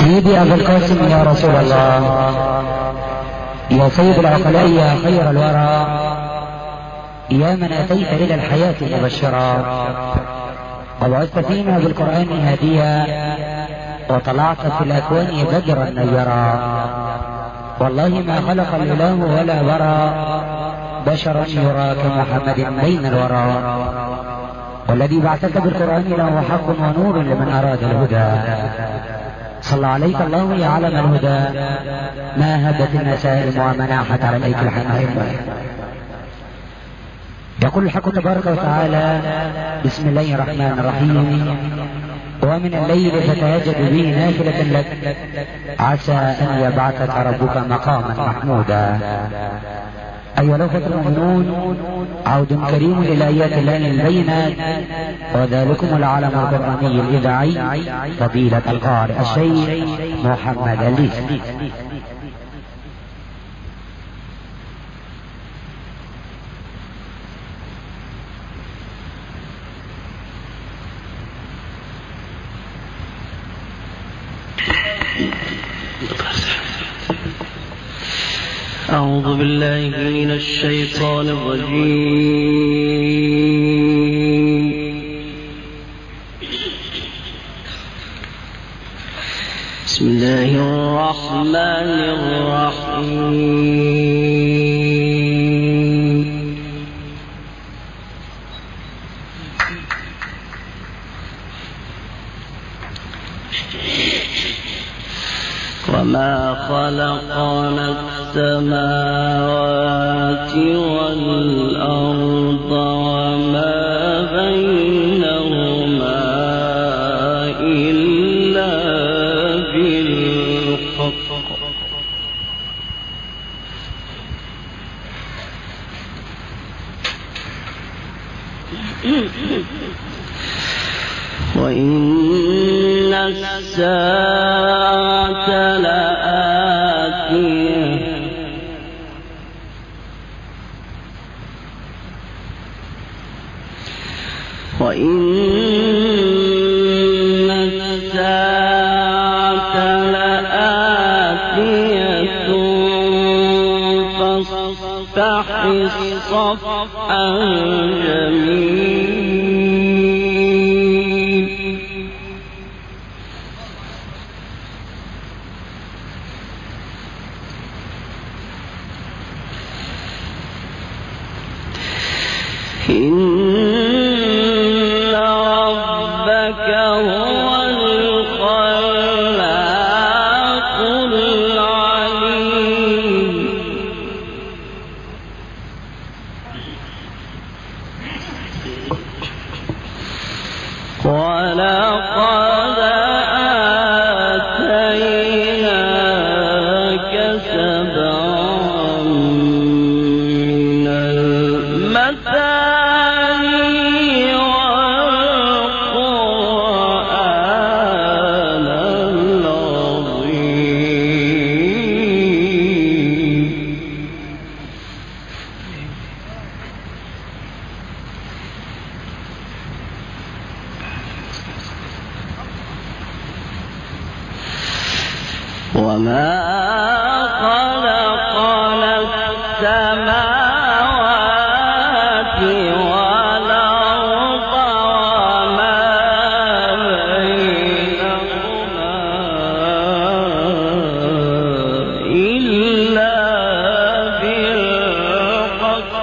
سيدي أبا القاسم يا رسول الله، يا سيد العقلاء، يا خير الورى، يا من أتيت إلى الحياة مبشرا، وبعثت فينا بالقرآن هاديا، وطلعت في الأكوان بدرا نيرا. والله ما خلق الإله ولا برى بشرا يرى كمحمد بين الورى، والذي بعثك بالقرآن له حق ونور لمن أراد الهدى. صلى عليك الله يا علم الهدى، ما هدت النسائم ومناحت عليك الحنائم. يقول الحق تبارك وتعالى: بسم الله الرحمن الرحيم، ومن الليل فتهجد به نافلة لك عسى أن يبعثك ربك مقاما محمودا. أيها الأخوة المؤمنون، عود كريم للآيات الله البينات، وذلكم العالم القرآني الإذاعي فضيلة القارئ الشيخ محمد الليثي. أعوذ بالله من الشيطان الرجيم. بسم الله الرحمن الرحيم. وما خلقنا السماوات والأرض وما بينهما إلا بالحق وإن الساعة لآتية فاصفح الصفح الجميل. إن ربك هو الخلاق العليم. ولقد آتيناك سبعا من المثاني والقرآن العظيم. وما خلقنا السماوات والأرض وما بينهما إلا بالحق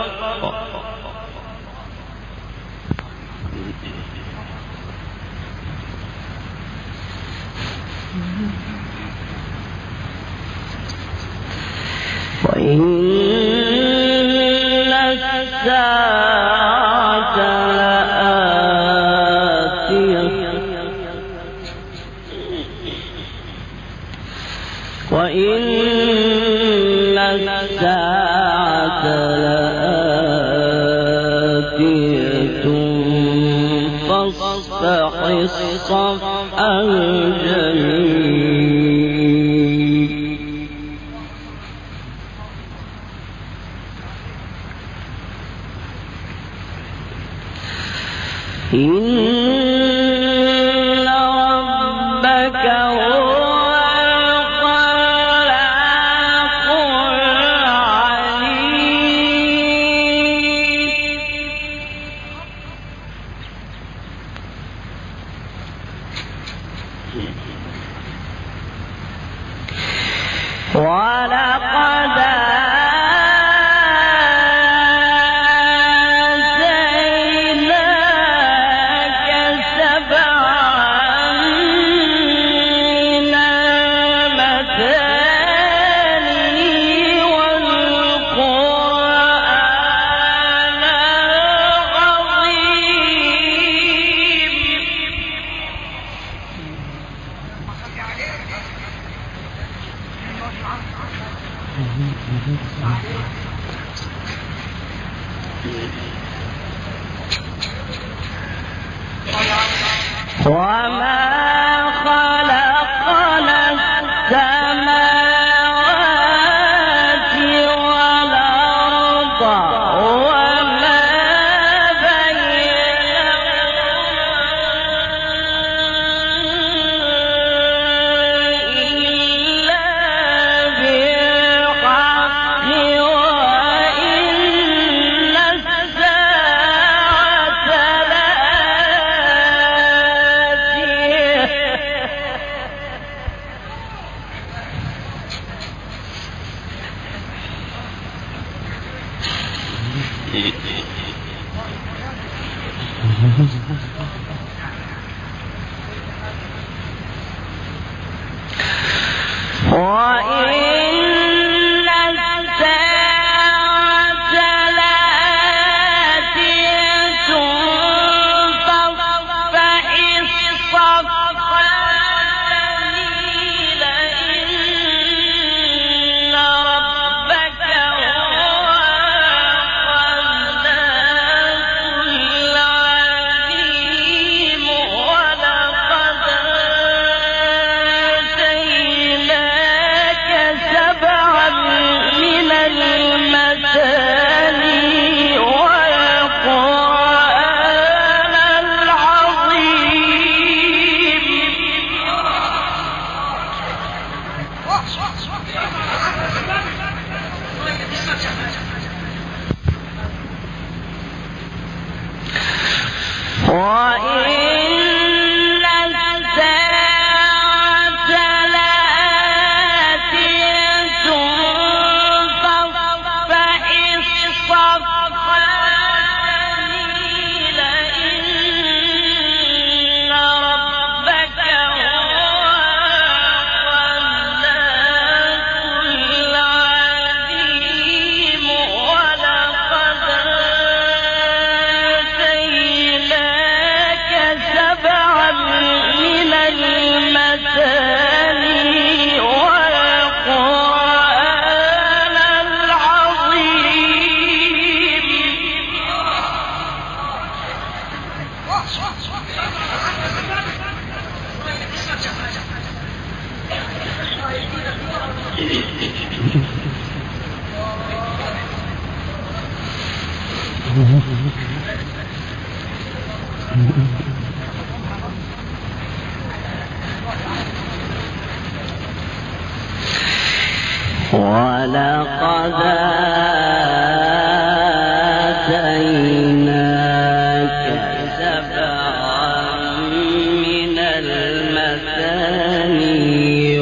وإن الساعة لآتية وإن الساعة لآتية فاصفح الصفح الجميل. إن ربك هو ولقد وما خلقنا السماوات والأرض وما ولقد آتيناك سبعا من المثاني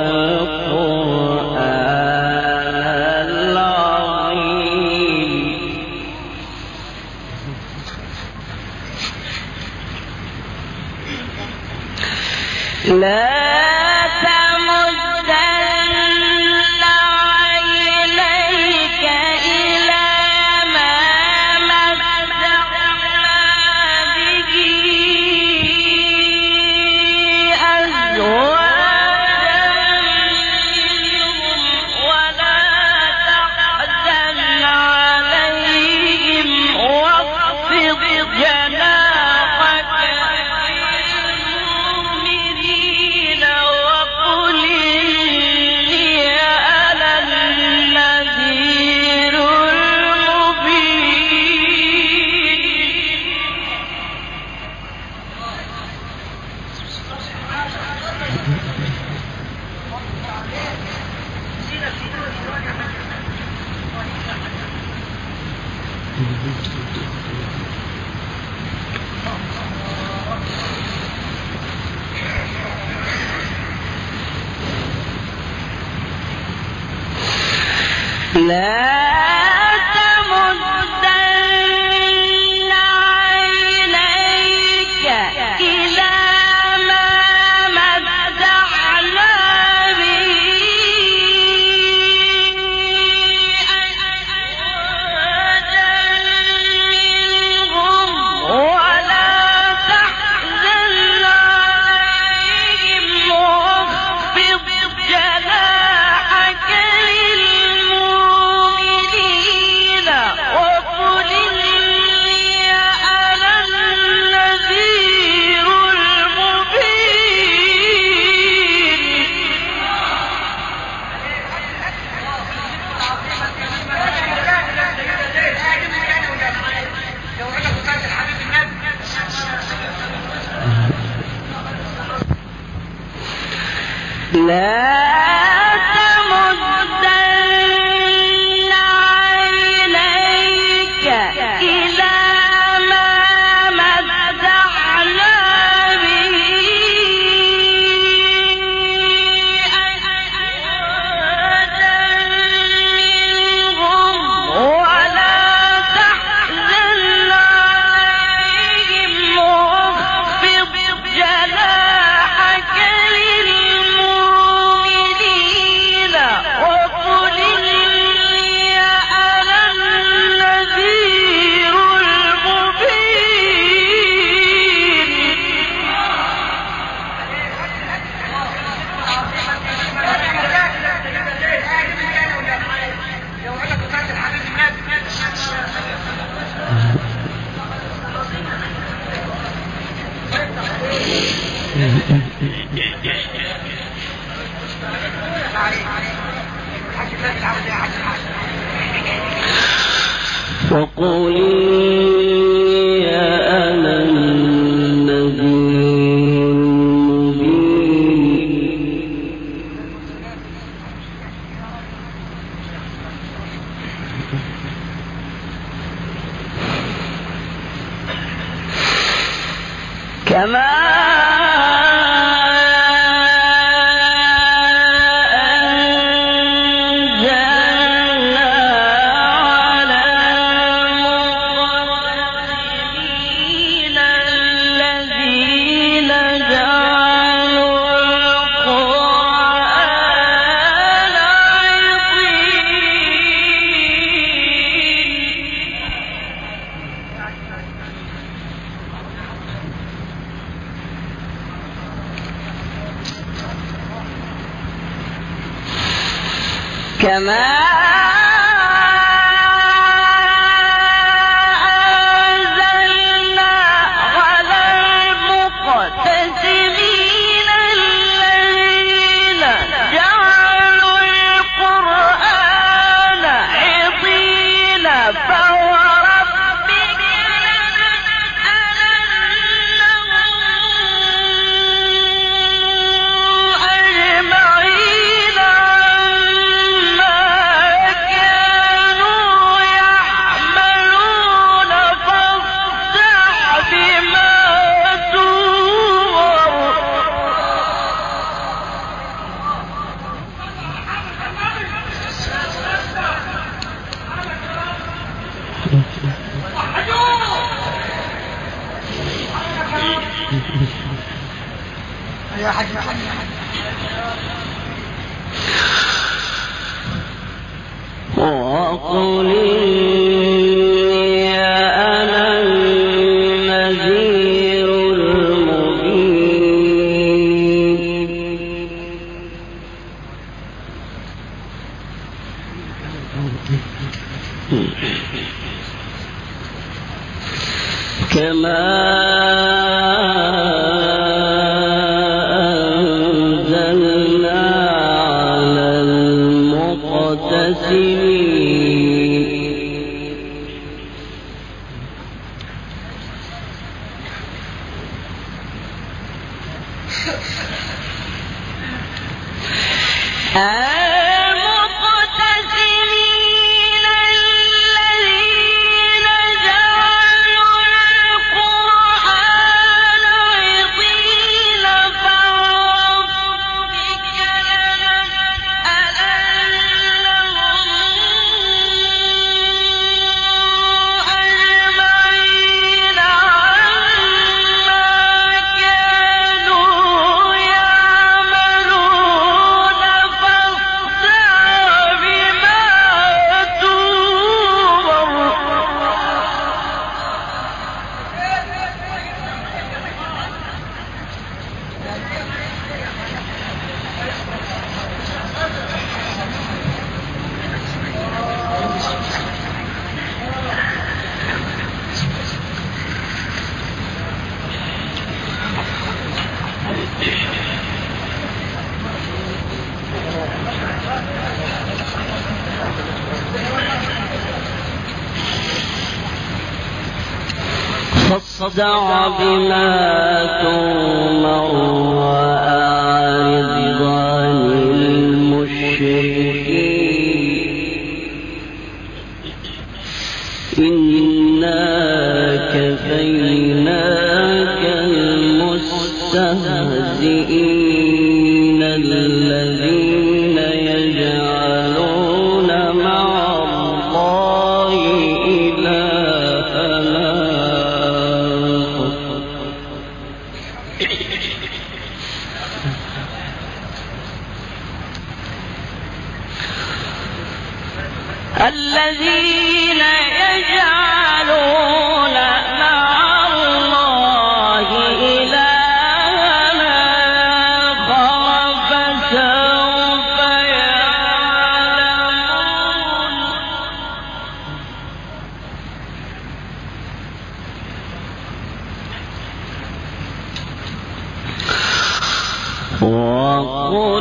والقرآن العظيم لا فاصدع بما تؤمر وأعرض عن المشركين إنا كفيناك المستهزئين الذين يجعلون مع الله إلهنا الذين يجعلون مع الله إلهنا آخر فسوف يعلمون وقل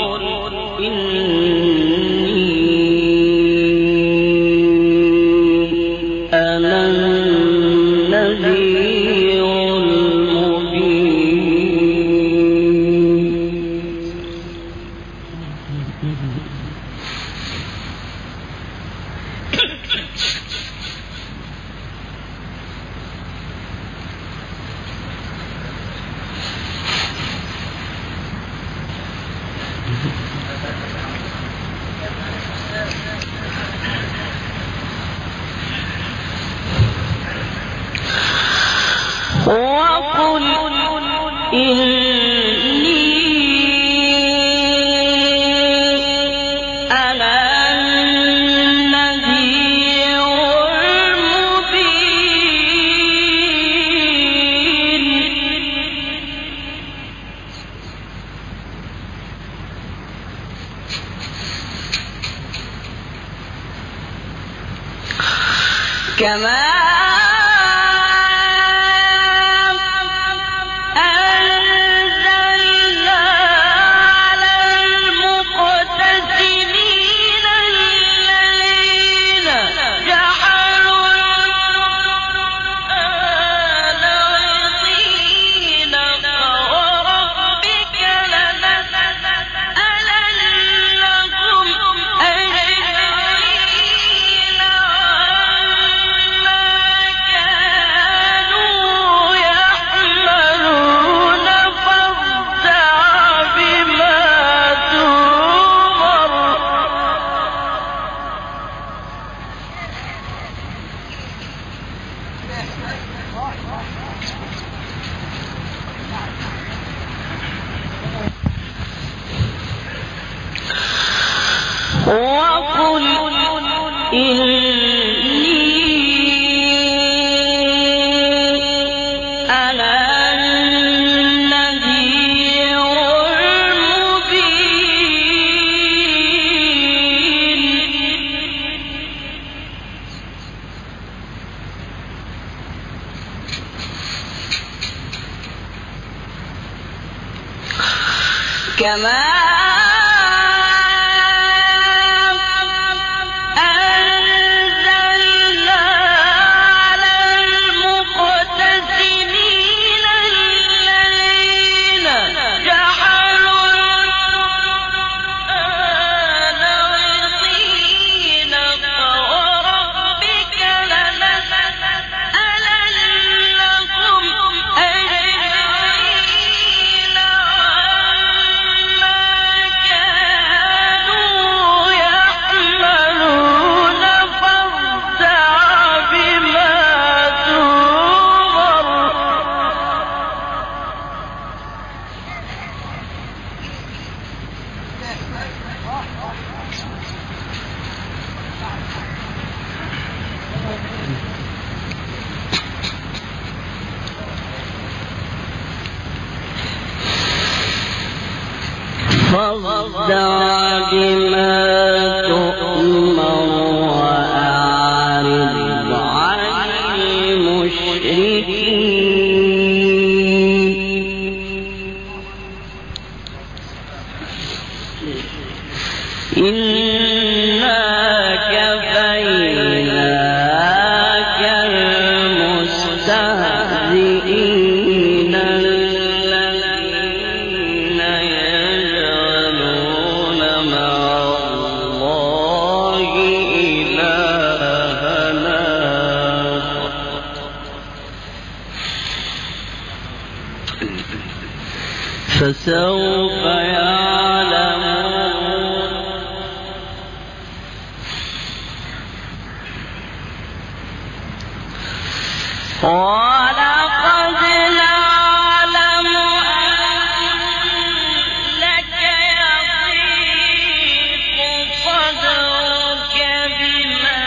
كما أنزلنا على المقتسمين الذين جعلوا القرآن عضين فوربك لنسألنهم أجمعين وقل إني أنا النذير المبين كما فاصدع بما تؤمر وأعرض عن المشركين إنا كفيناك المستهزئين ولقد نعلم أنك يضيق صدرك بما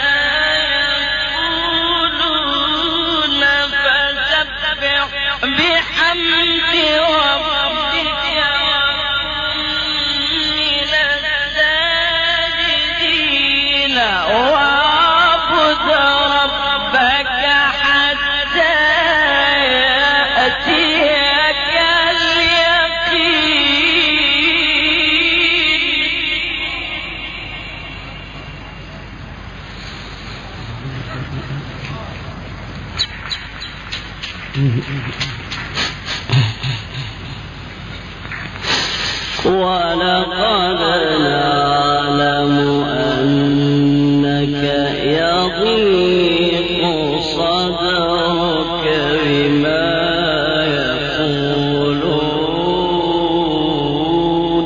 يقولون فسبح بحمد ربك من الساجدين واعبد ربك حتى يأتيك اليقين. ولقد نعلم أنك يضيق صدرك بما يقولون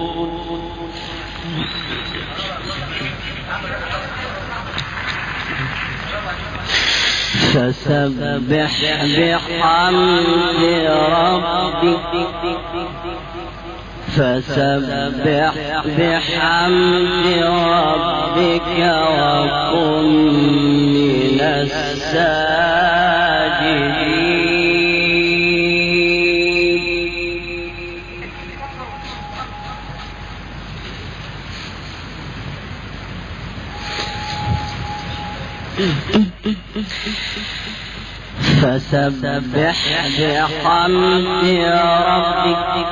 فسبح بحمد ربك وكن من الساجدين. فسبح بحمد ربك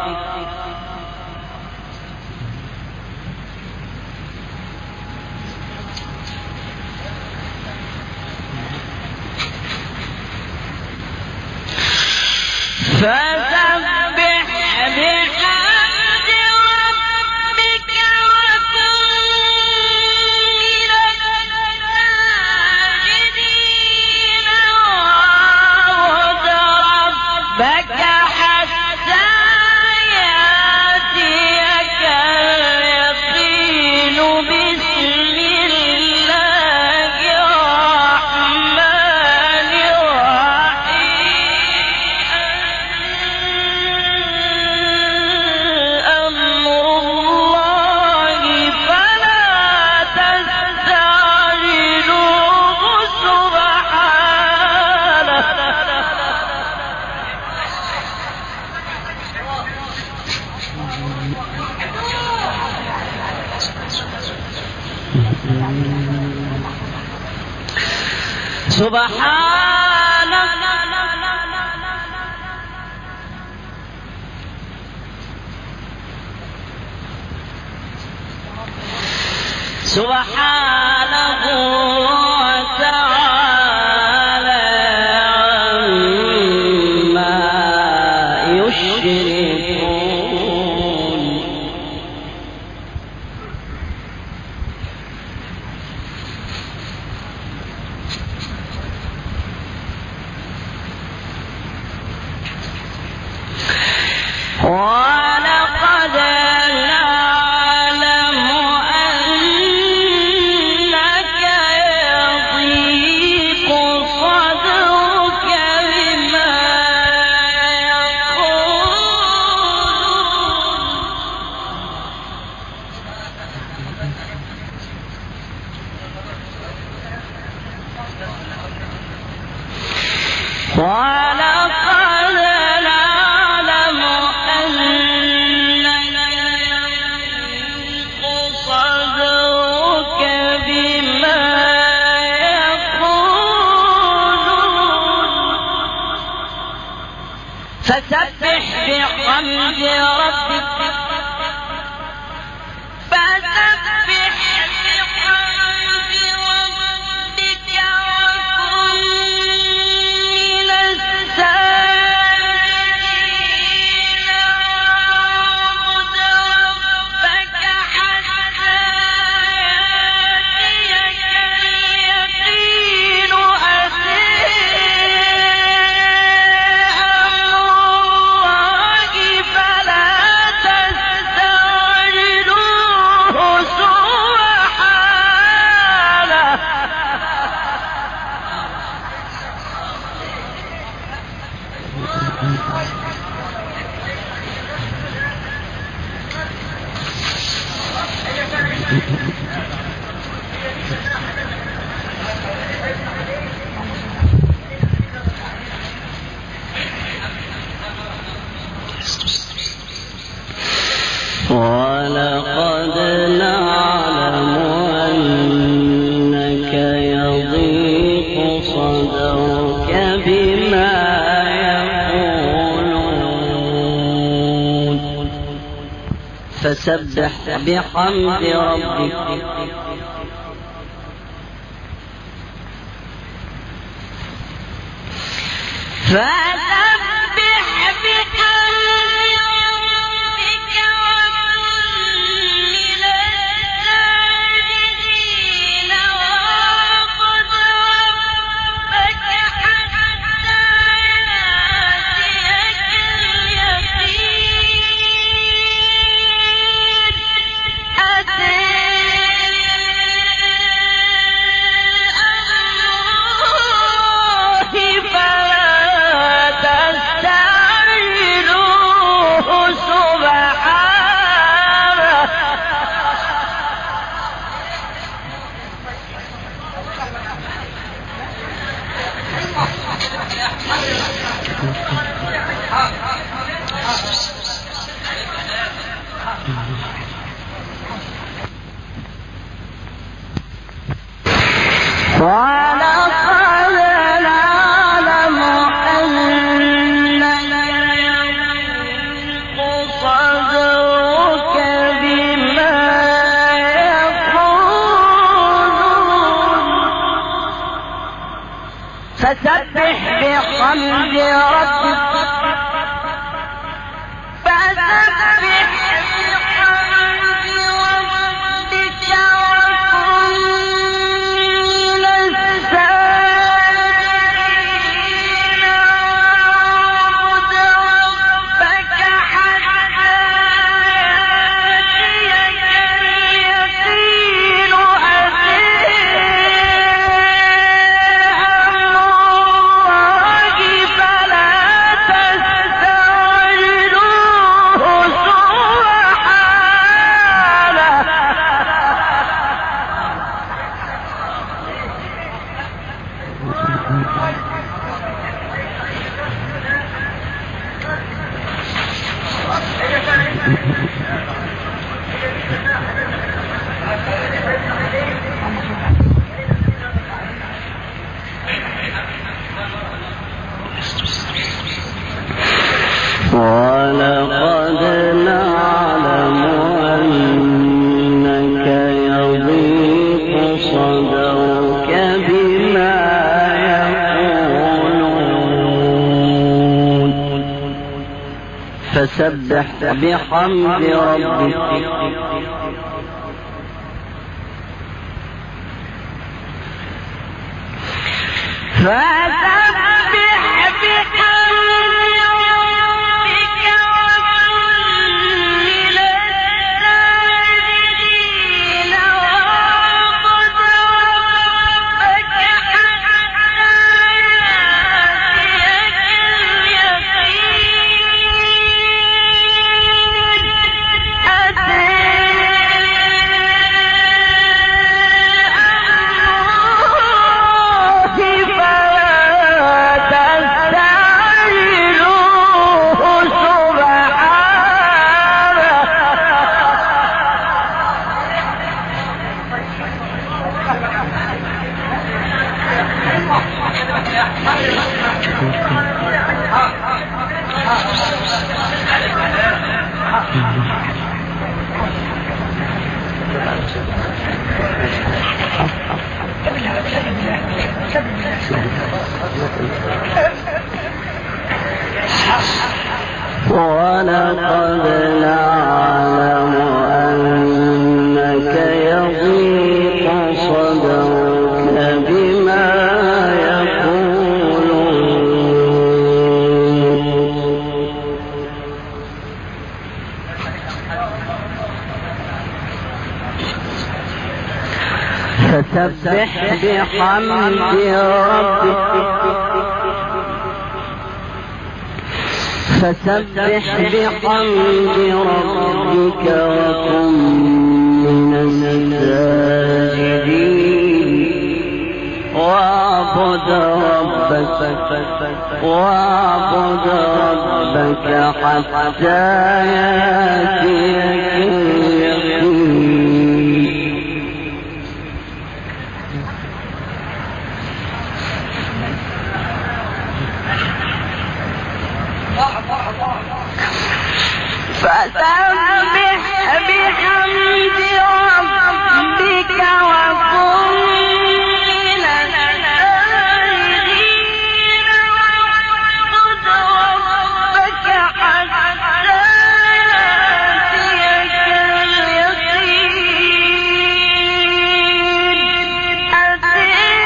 سبحانه وتعالى عما يشركون. ولقد نعلم أنك يضيق صدرك بما يقولون. ولقد نعلم أنك يضيق صدرك بما يقولون فسبح بحمد ربك فلا ولقد نعلم أنك يضيق صدرك بما يقولون فسبح بحمد ربك فسبح بحمد ربك ولقد نعلم أنك يضيق صدرك بما يقولون فسبح بحمد ربك ولقد نعلم أنك يضيق صدرك بما فسبح بحمد ربك وكن من الساجدين واعبد ربك حتى يأتيك اليقين. فسبح بحمد ربك وكن من الساجدين واعبد ربك حتى يأتيك اليقين. أتي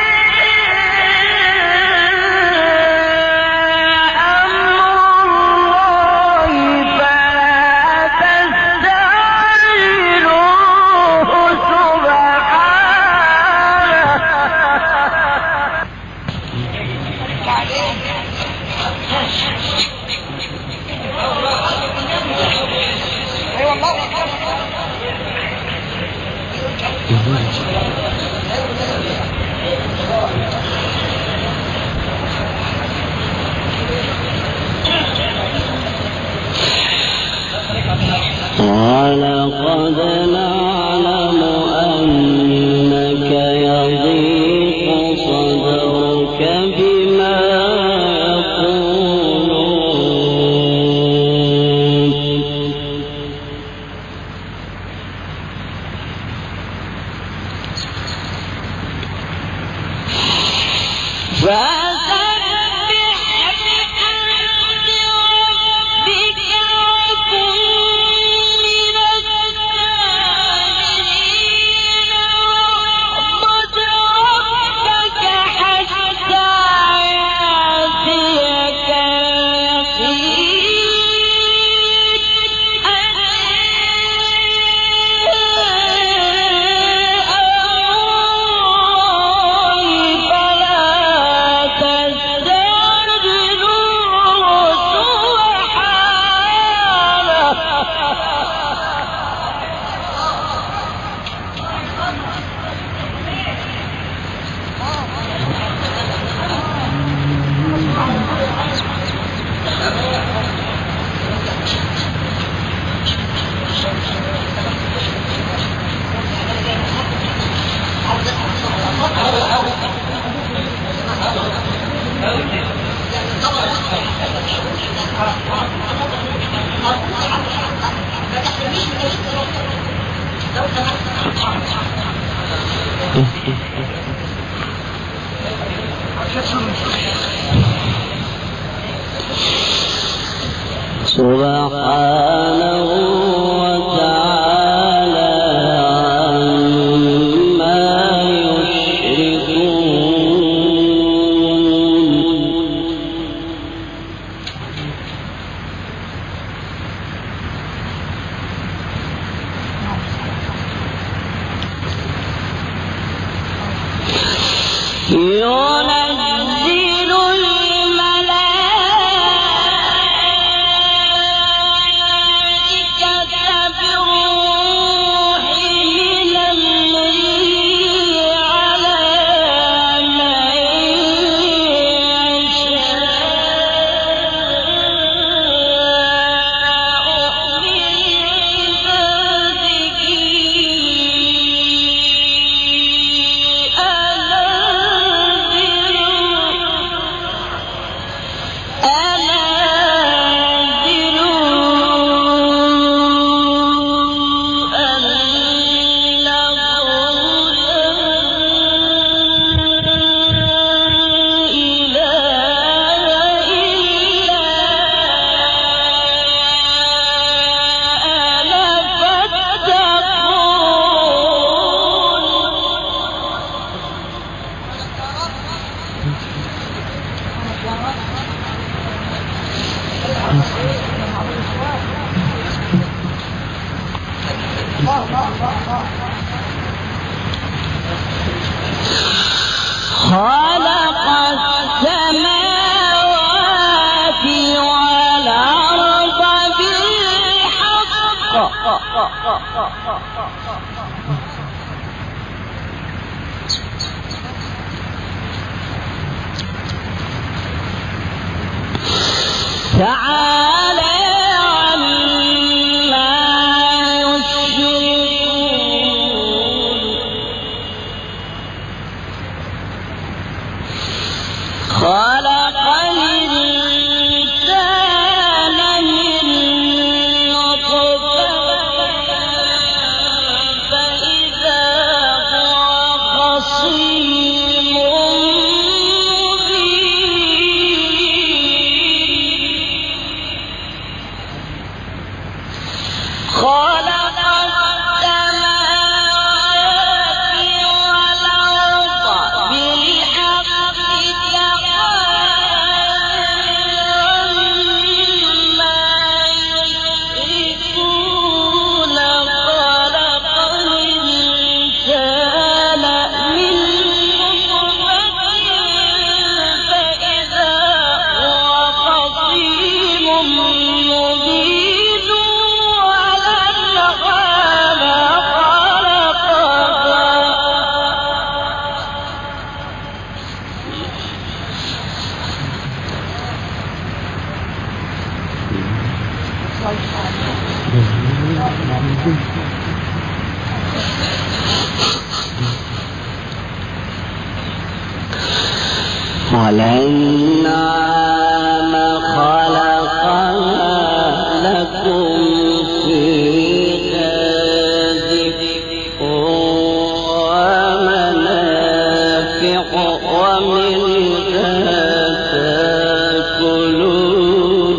ولقد نعلم أنك يضيق صدرك بما سبحانه وتعالى عما يشركون. ينزل خلق السماوات والأرض بالحق تعالى عما يشركون خلق الإنسان من نطفة فإذا هو خصيم خلق السماوات والأرض بالحق عما يشركون خلق الإنسان من نطفة فإذا هو خصيم مبين والأنعام خلقها لكم فيها دفء ومنافع ومنها تأكلون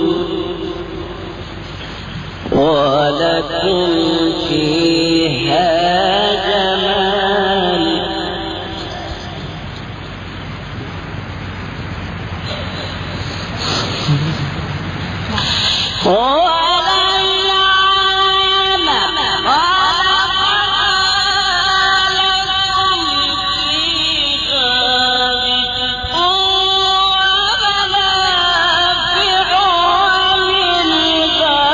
ولكم فيها جمال والأنعام خلقها لكم فيها دفء ومنافع ومنها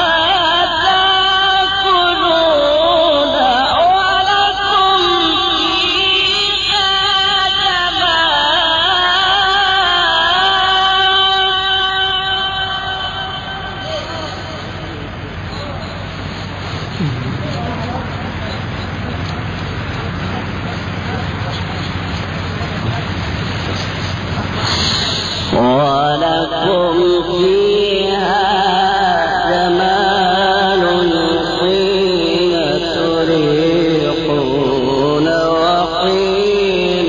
تأكلون ولكم فيها ولكم فيها جمال حين تريحون وحين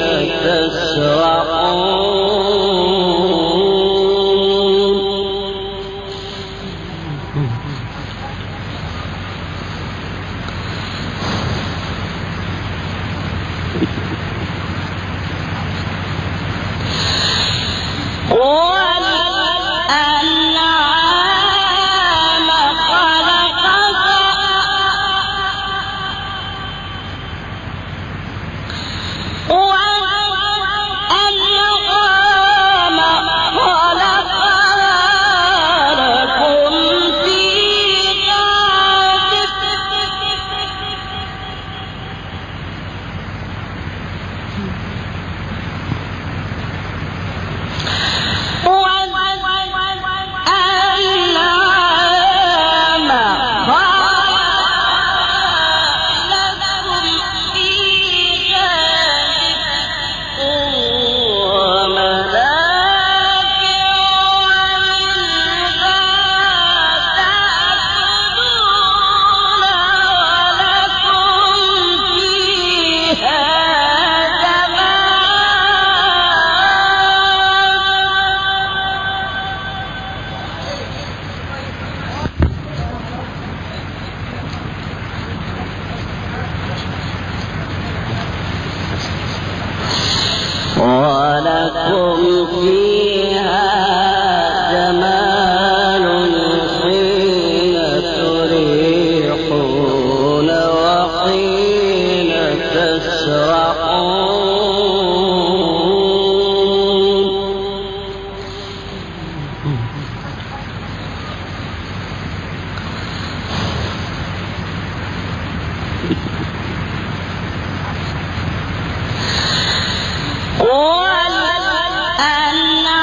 تسرحون والأنعام خلقها لكم فيها ولكم فيها جمال حين تريحون وحين تسرحون والأنعام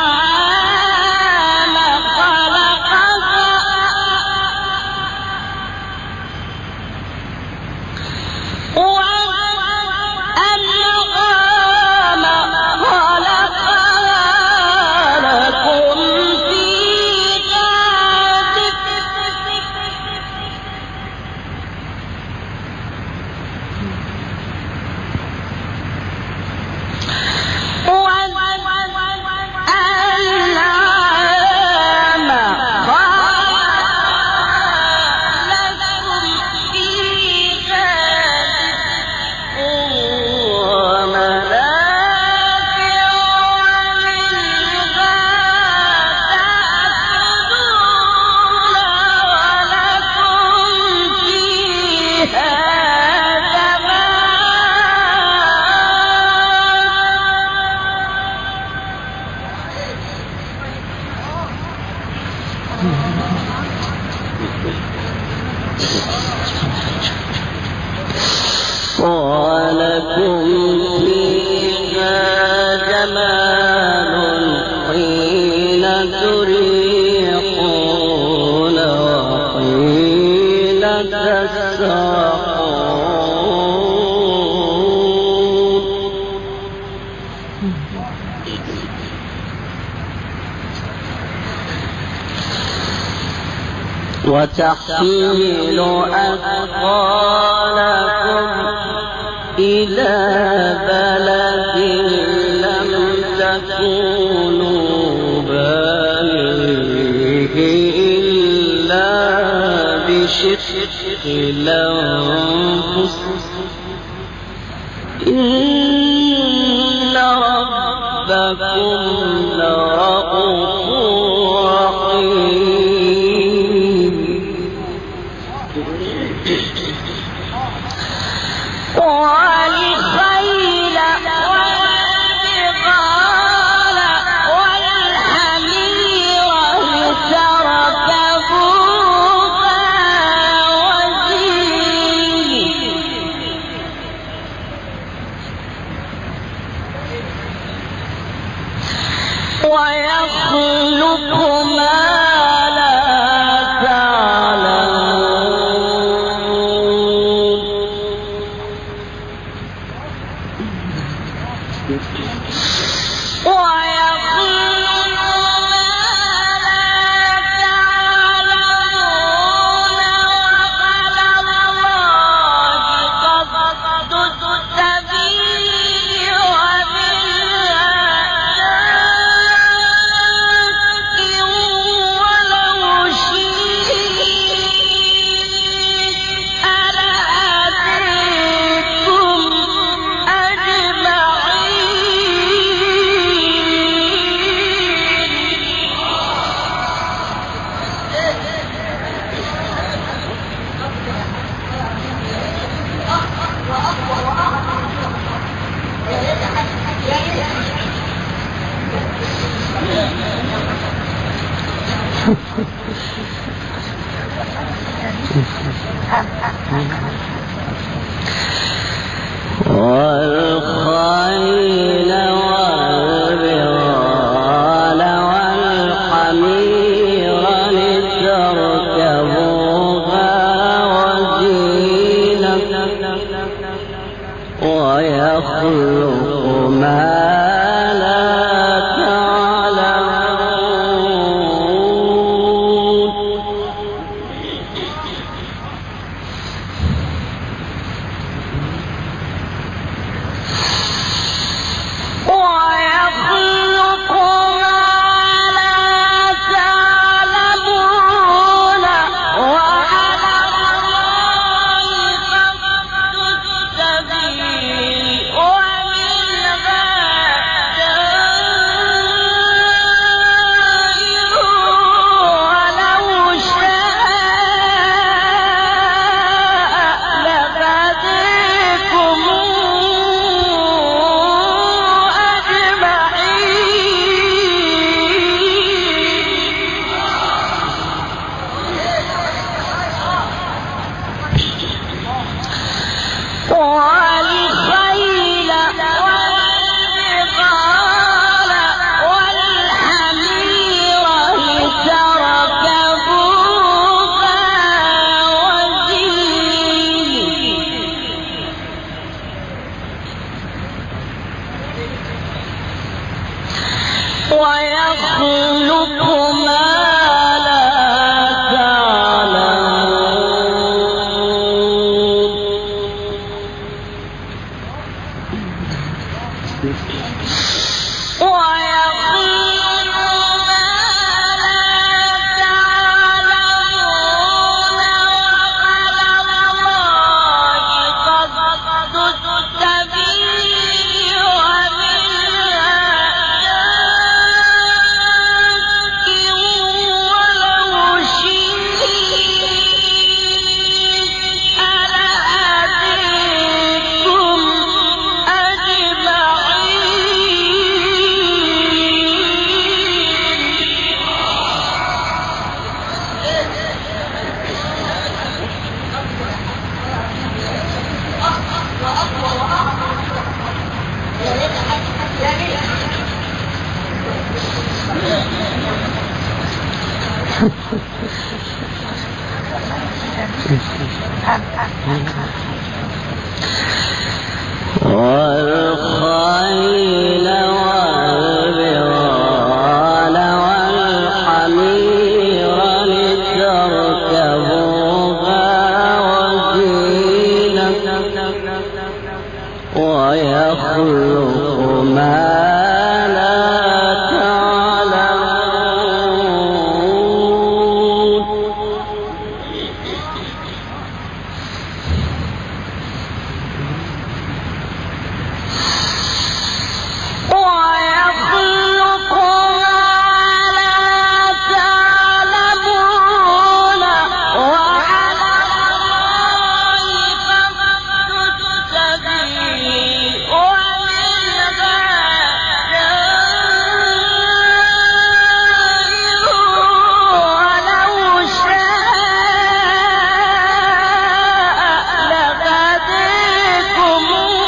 ولكم فيها جمال حين تريحون وحين تسرحون وتحمل أثقالكم إلى بلد لم تكونوا بالغيه إلا بشق الأنفس إن ربكم لرؤوف رحيم والخيل والبغال والحمير لتركبوها وزينة ويخلق ما لا تعلمون والخيل والبغال والحمير لتركبوها وزينة ويخلق ما لا تعلمون ويخلق ما لا تعلمون وعلى الله قصد السبيل ومنها جائر ولو شاء لهديكم والخيل والبغال والحمير لتركبوها وزينة ويخلق ما لا تعلمون ويخلق ما لا تعلمون وعلى الله قصد السبيل ومنها جائر ولو شئت لهديكم أجمعين ويخلق ما لا تعلمون ويخلق ما لا تعلمون وعلى الله فقد السبيل ومنها جائر ولو شاء لهديكم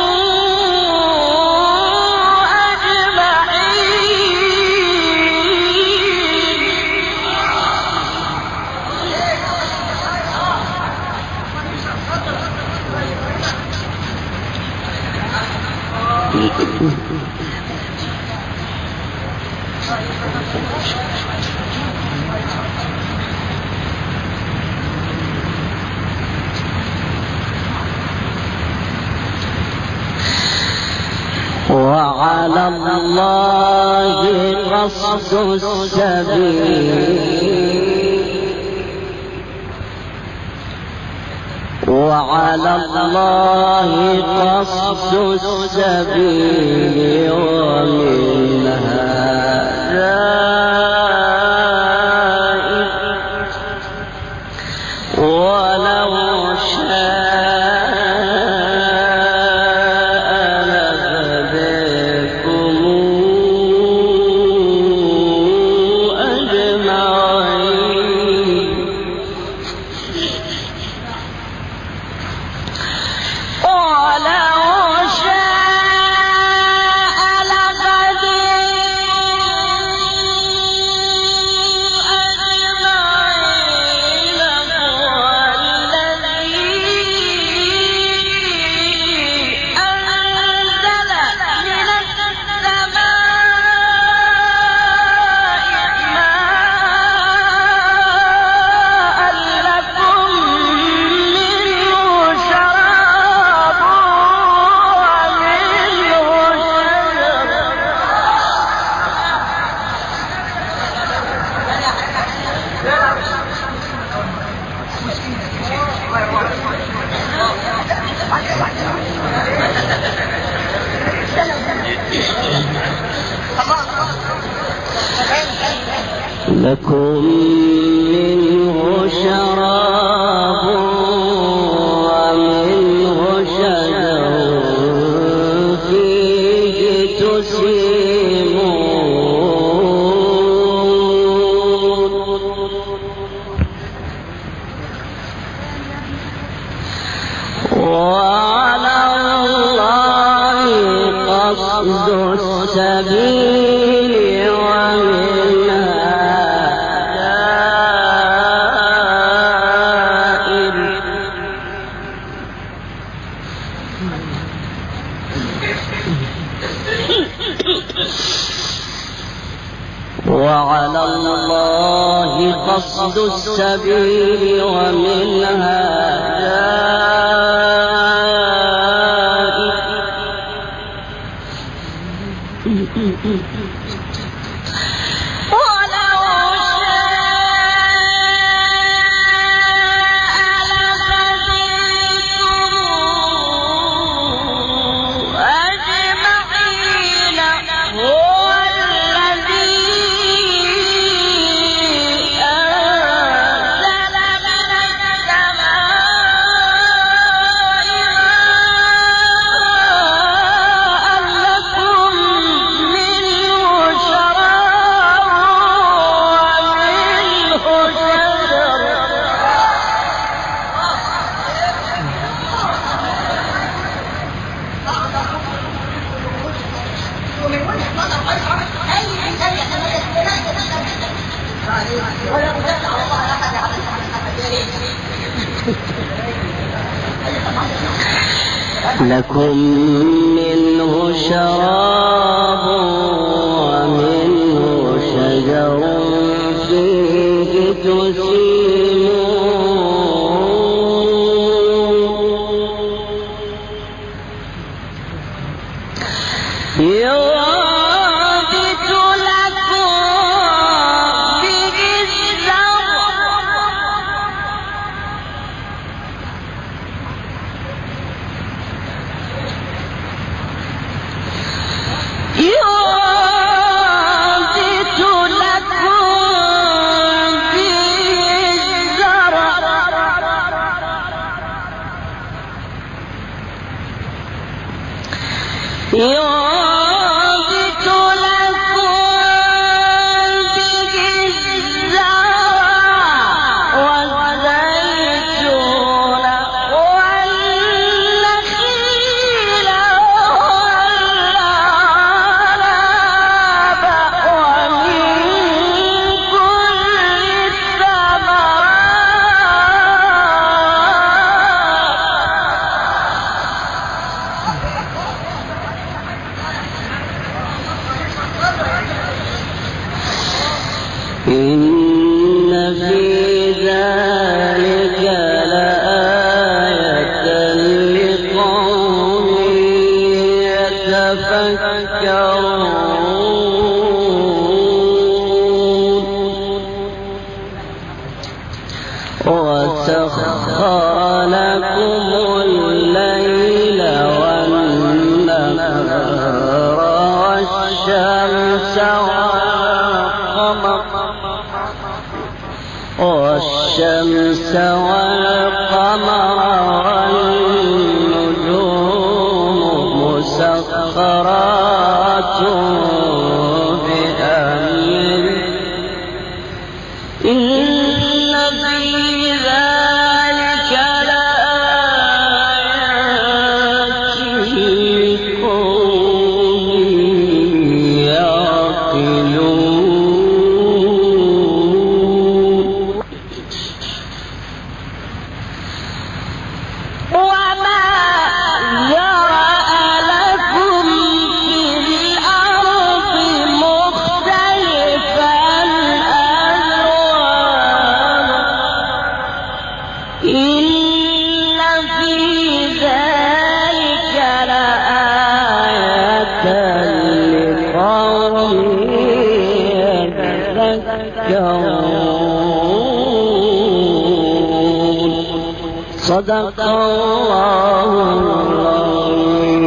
وعلى الله قصد السبيل وعلى الله قصد السبيل ومنها جائر ولو شاء لهديكم أجمعين ولو شاء لهديكم أجمعين هو الذي أنزل من السماء ماء لكم منه شراب ومنه لكم منه شراب ومنه شجر فيه تسيمون وعلى الله قصد السبيل ومنها جائر وعلى الله قصد السبيل ومنها جائر ولو شاء لهديكم أجمعين هو الذي أنزل من السماء ماء لكم منه شراب ومنه شجر لكم منه شراب ومنه شجر فيه تسيمون يرابط لكم به يرابط لكم به الزرع والزيتون والنخيل والأعناب ومن كل إن في ذلك لآية لقوم يتفكرون وسخر لكم الليل والنهار والشمس والقمر والنجوم مسخرات بأمره إن في ذلك لآيات لقوم يعقلون وما ذرأ لكم في الأرض مختلفا ألوانه إن في ذلك لآية لقوم يتذكرون صدق الله العظيم.